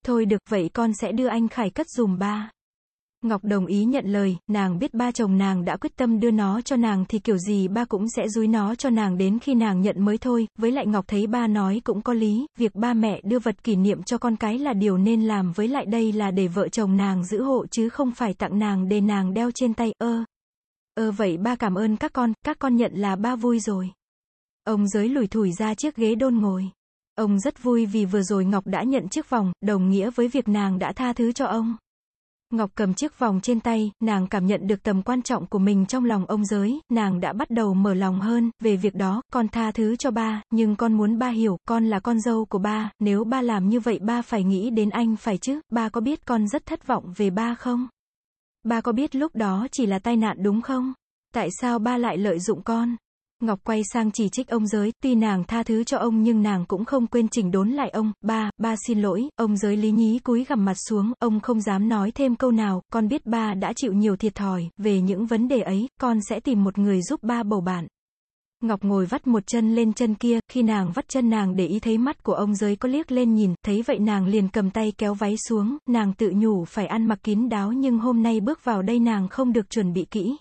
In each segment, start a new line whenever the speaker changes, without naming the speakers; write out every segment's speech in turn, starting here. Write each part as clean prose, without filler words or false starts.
Thôi được, vậy con sẽ đưa anh Khải cất giùm ba. Ngọc đồng ý nhận lời, nàng biết ba chồng nàng đã quyết tâm đưa nó cho nàng thì kiểu gì ba cũng sẽ dúi nó cho nàng đến khi nàng nhận mới thôi, với lại Ngọc thấy ba nói cũng có lý, việc ba mẹ đưa vật kỷ niệm cho con cái là điều nên làm, với lại đây là để vợ chồng nàng giữ hộ chứ không phải tặng nàng để nàng đeo trên tay. Vậy ba cảm ơn các con nhận là ba vui rồi. Ông Giới lủi thủi ra chiếc ghế đôn ngồi. Ông rất vui vì vừa rồi Ngọc đã nhận chiếc vòng, đồng nghĩa với việc nàng đã tha thứ cho ông. Ngọc cầm chiếc vòng trên tay, nàng cảm nhận được tầm quan trọng của mình trong lòng ông Giới, nàng đã bắt đầu mở lòng hơn, về việc đó, con tha thứ cho ba, nhưng con muốn ba hiểu, con là con dâu của ba, nếu ba làm như vậy ba phải nghĩ đến anh phải chứ, ba có biết con rất thất vọng về ba không? Ba có biết lúc đó chỉ là tai nạn đúng không? Tại sao ba lại lợi dụng con? Ngọc quay sang chỉ trích ông Giới, tuy nàng tha thứ cho ông nhưng nàng cũng không quên chỉnh đốn lại ông, ba xin lỗi, ông Giới lý nhí cúi gằm mặt xuống, ông không dám nói thêm câu nào, con biết ba đã chịu nhiều thiệt thòi, về những vấn đề ấy, con sẽ tìm một người giúp ba bầu bạn. Ngọc ngồi vắt một chân lên chân kia, khi nàng vắt chân nàng để ý thấy mắt của ông Giới có liếc lên nhìn, thấy vậy nàng liền cầm tay kéo váy xuống, nàng tự nhủ phải ăn mặc kín đáo nhưng hôm nay bước vào đây nàng không được chuẩn bị kỹ.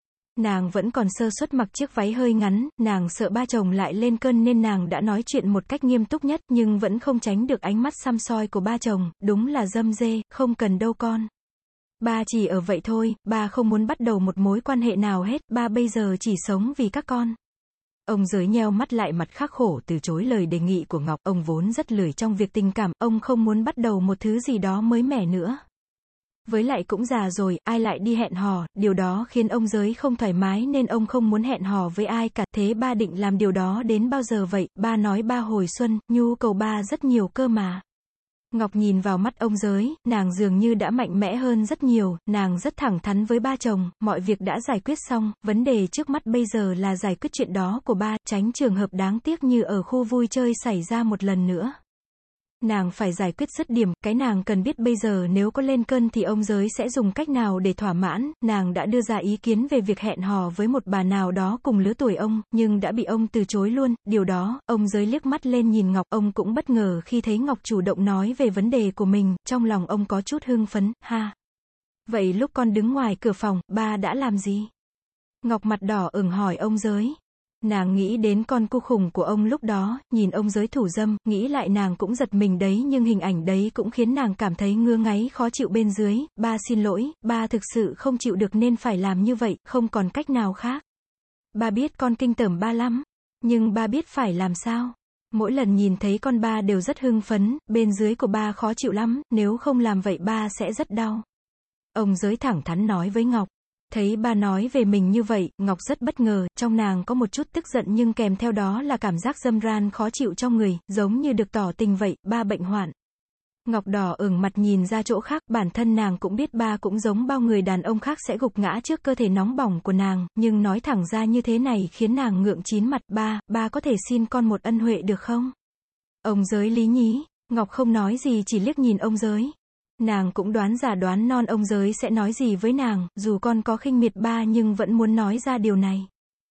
Nàng vẫn còn sơ suất mặc chiếc váy hơi ngắn, nàng sợ ba chồng lại lên cơn nên nàng đã nói chuyện một cách nghiêm túc nhất nhưng vẫn không tránh được ánh mắt săm soi của ba chồng, đúng là dâm dê, không cần đâu con. Ba chỉ ở vậy thôi, ba không muốn bắt đầu một mối quan hệ nào hết, ba bây giờ chỉ sống vì các con. Ông Giới nheo mắt lại mặt khắc khổ từ chối lời đề nghị của Ngọc, ông vốn rất lười trong việc tình cảm, ông không muốn bắt đầu một thứ gì đó mới mẻ nữa. Với lại cũng già rồi, ai lại đi hẹn hò, điều đó khiến ông Giới không thoải mái nên ông không muốn hẹn hò với ai cả, thế ba định làm điều đó đến bao giờ vậy, ba nói ba hồi xuân, nhu cầu ba rất nhiều cơ mà. Ngọc nhìn vào mắt ông Giới, nàng dường như đã mạnh mẽ hơn rất nhiều, nàng rất thẳng thắn với ba chồng, mọi việc đã giải quyết xong, vấn đề trước mắt bây giờ là giải quyết chuyện đó của ba, tránh trường hợp đáng tiếc như ở khu vui chơi xảy ra một lần nữa. Nàng phải giải quyết dứt điểm, cái nàng cần biết bây giờ nếu có lên cơn thì ông Giới sẽ dùng cách nào để thỏa mãn, nàng đã đưa ra ý kiến về việc hẹn hò với một bà nào đó cùng lứa tuổi ông, nhưng đã bị ông từ chối luôn, điều đó, ông Giới liếc mắt lên nhìn Ngọc, ông cũng bất ngờ khi thấy Ngọc chủ động nói về vấn đề của mình, trong lòng ông có chút hưng phấn, ha. Vậy lúc con đứng ngoài cửa phòng, ba đã làm gì? Ngọc mặt đỏ ửng hỏi ông Giới. Nàng nghĩ đến con cu khủng của ông lúc đó, nhìn ông Giới thủ dâm, nghĩ lại nàng cũng giật mình đấy nhưng hình ảnh đấy cũng khiến nàng cảm thấy ngứa ngáy khó chịu bên dưới, ba xin lỗi, ba thực sự không chịu được nên phải làm như vậy, không còn cách nào khác. Ba biết con kinh tởm ba lắm, nhưng ba biết phải làm sao. Mỗi lần nhìn thấy con ba đều rất hưng phấn, bên dưới của ba khó chịu lắm, nếu không làm vậy ba sẽ rất đau. Ông Giới thẳng thắn nói với Ngọc. Thấy ba nói về mình như vậy, Ngọc rất bất ngờ, trong nàng có một chút tức giận nhưng kèm theo đó là cảm giác dâm ran khó chịu trong người, giống như được tỏ tình vậy, ba bệnh hoạn. Ngọc đỏ ửng mặt nhìn ra chỗ khác, bản thân nàng cũng biết ba cũng giống bao người đàn ông khác sẽ gục ngã trước cơ thể nóng bỏng của nàng, nhưng nói thẳng ra như thế này khiến nàng ngượng chín mặt, ba có thể xin con một ân huệ được không? Ông Giới lý nhí, Ngọc không nói gì chỉ liếc nhìn ông Giới. Nàng cũng đoán già đoán non ông Giới sẽ nói gì với nàng, dù con có khinh miệt ba nhưng vẫn muốn nói ra điều này.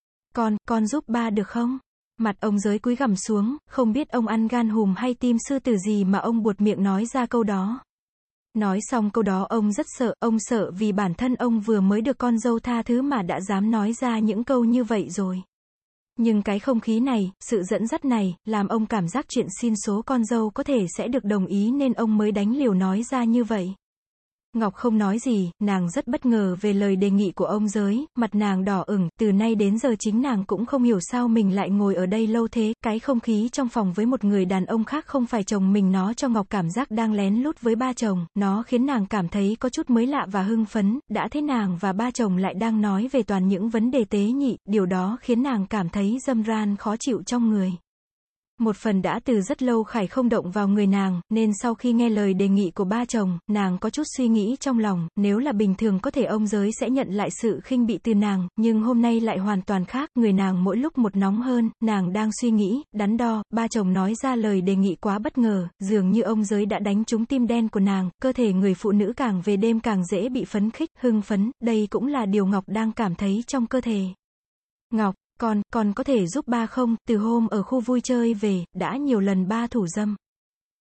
Con giúp ba được không? Mặt ông Giới cúi gằm xuống, không biết ông ăn gan hùm hay tim sư tử gì mà ông buột miệng nói ra câu đó. Nói xong câu đó ông rất sợ, ông sợ vì bản thân ông vừa mới được con dâu tha thứ mà đã dám nói ra những câu như vậy rồi. Nhưng cái không khí này, sự dẫn dắt này, làm ông cảm giác chuyện xin số con dâu có thể sẽ được đồng ý nên ông mới đánh liều nói ra như vậy. Ngọc không nói gì, nàng rất bất ngờ về lời đề nghị của ông Giới, mặt nàng đỏ ửng, từ nay đến giờ chính nàng cũng không hiểu sao mình lại ngồi ở đây lâu thế, cái không khí trong phòng với một người đàn ông khác không phải chồng mình nó cho Ngọc cảm giác đang lén lút với ba chồng, nó khiến nàng cảm thấy có chút mới lạ và hưng phấn, đã thế nàng và ba chồng lại đang nói về toàn những vấn đề tế nhị, điều đó khiến nàng cảm thấy dâm ran khó chịu trong người. Một phần đã từ rất lâu Khải không động vào người nàng, nên sau khi nghe lời đề nghị của ba chồng, nàng có chút suy nghĩ trong lòng, nếu là bình thường có thể ông Giới sẽ nhận lại sự khinh bị từ nàng, nhưng hôm nay lại hoàn toàn khác, người nàng mỗi lúc một nóng hơn, nàng đang suy nghĩ, đắn đo, ba chồng nói ra lời đề nghị quá bất ngờ, dường như ông Giới đã đánh trúng tim đen của nàng, cơ thể người phụ nữ càng về đêm càng dễ bị phấn khích, hưng phấn, đây cũng là điều Ngọc đang cảm thấy trong cơ thể. Ngọc, con có thể giúp ba không, từ hôm ở khu vui chơi về, đã nhiều lần ba thủ dâm.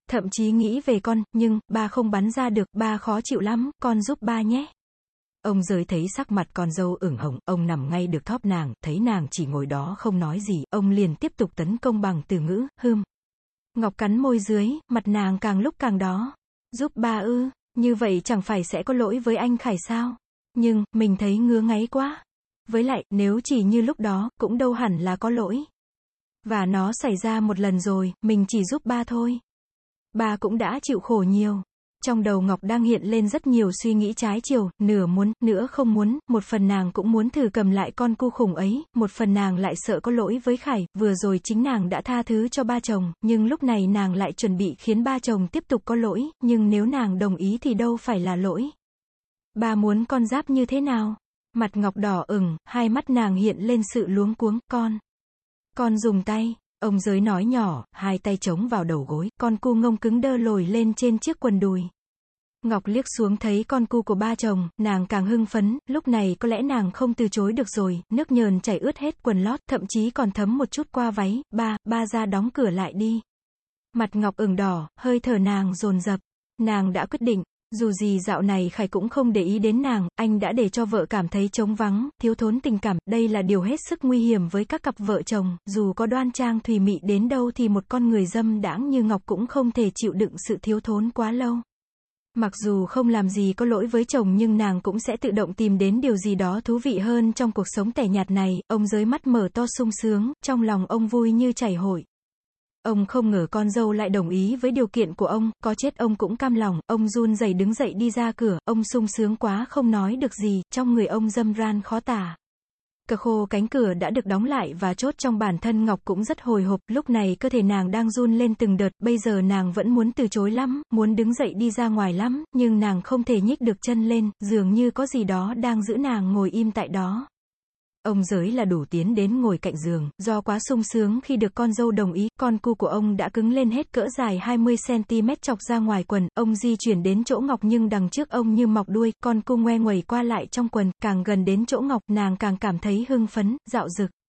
thậm chí nghĩ về con, nhưng, ba không bắn ra được, ba khó chịu lắm, con giúp ba nhé. Ông Giới thấy sắc mặt con dâu ửng hồng, ông nằm ngay được thóp nàng, thấy nàng chỉ ngồi đó không nói gì, ông liền tiếp tục tấn công bằng từ ngữ, Ngọc cắn môi dưới, mặt nàng càng lúc càng đó. Giúp ba ư, như vậy chẳng phải sẽ có lỗi với anh Khải sao? Nhưng, mình thấy ngứa ngáy quá. Với lại, nếu chỉ như lúc đó, cũng đâu hẳn là có lỗi. Và nó xảy ra một lần rồi, mình chỉ giúp ba thôi. Ba cũng đã chịu khổ nhiều. Trong đầu Ngọc đang hiện lên rất nhiều suy nghĩ trái chiều, nửa muốn, nửa không muốn, một phần nàng cũng muốn thử cầm lại con cu khủng ấy, một phần nàng lại sợ có lỗi với Khải, vừa rồi chính nàng đã tha thứ cho ba chồng, nhưng lúc này nàng lại chuẩn bị khiến ba chồng tiếp tục có lỗi, nhưng nếu nàng đồng ý thì đâu phải là lỗi. Ba muốn con giáp như thế nào? Mặt Ngọc đỏ ửng, hai mắt nàng hiện lên sự luống cuống, con dùng tay. Ông Giới nói nhỏ, hai tay chống vào đầu gối, con cu ngông cứng đơ lồi lên trên chiếc quần đùi. Ngọc liếc xuống thấy con cu của ba chồng, nàng càng hưng phấn, lúc này có lẽ nàng không từ chối được rồi, nước nhờn chảy ướt hết quần lót, thậm chí còn thấm một chút qua váy, ba ra đóng cửa lại đi. Mặt Ngọc ửng đỏ, hơi thở nàng dồn dập, nàng đã quyết định. Dù gì dạo này Khải cũng không để ý đến nàng, anh đã để cho vợ cảm thấy trống vắng, thiếu thốn tình cảm, đây là điều hết sức nguy hiểm với các cặp vợ chồng, dù có đoan trang thùy mị đến đâu thì một con người dâm đãng như Ngọc cũng không thể chịu đựng sự thiếu thốn quá lâu. Mặc dù không làm gì có lỗi với chồng nhưng nàng cũng sẽ tự động tìm đến điều gì đó thú vị hơn trong cuộc sống tẻ nhạt này, ông Giới mắt mở to sung sướng, trong lòng ông vui như chảy hội. Ông không ngờ con dâu lại đồng ý với điều kiện của ông, có chết ông cũng cam lòng, ông run rẩy đứng dậy đi ra cửa, ông sung sướng quá không nói được gì, trong người ông dâm ran khó tả. Cờ khô cánh cửa đã được đóng lại và chốt trong bản thân Ngọc cũng rất hồi hộp, lúc này cơ thể nàng đang run lên từng đợt, bây giờ nàng vẫn muốn từ chối lắm, muốn đứng dậy đi ra ngoài lắm, nhưng nàng không thể nhích được chân lên, dường như có gì đó đang giữ nàng ngồi im tại đó. Ông Giới là đủ tiến đến ngồi cạnh giường, do quá sung sướng khi được con dâu đồng ý, con cu của ông đã cứng lên hết cỡ dài 20cm chọc ra ngoài quần, ông di chuyển đến chỗ Ngọc nhưng đằng trước ông như mọc đuôi, con cu ngoe nguẩy qua lại trong quần, càng gần đến chỗ Ngọc, nàng càng cảm thấy hưng phấn, dạo dực.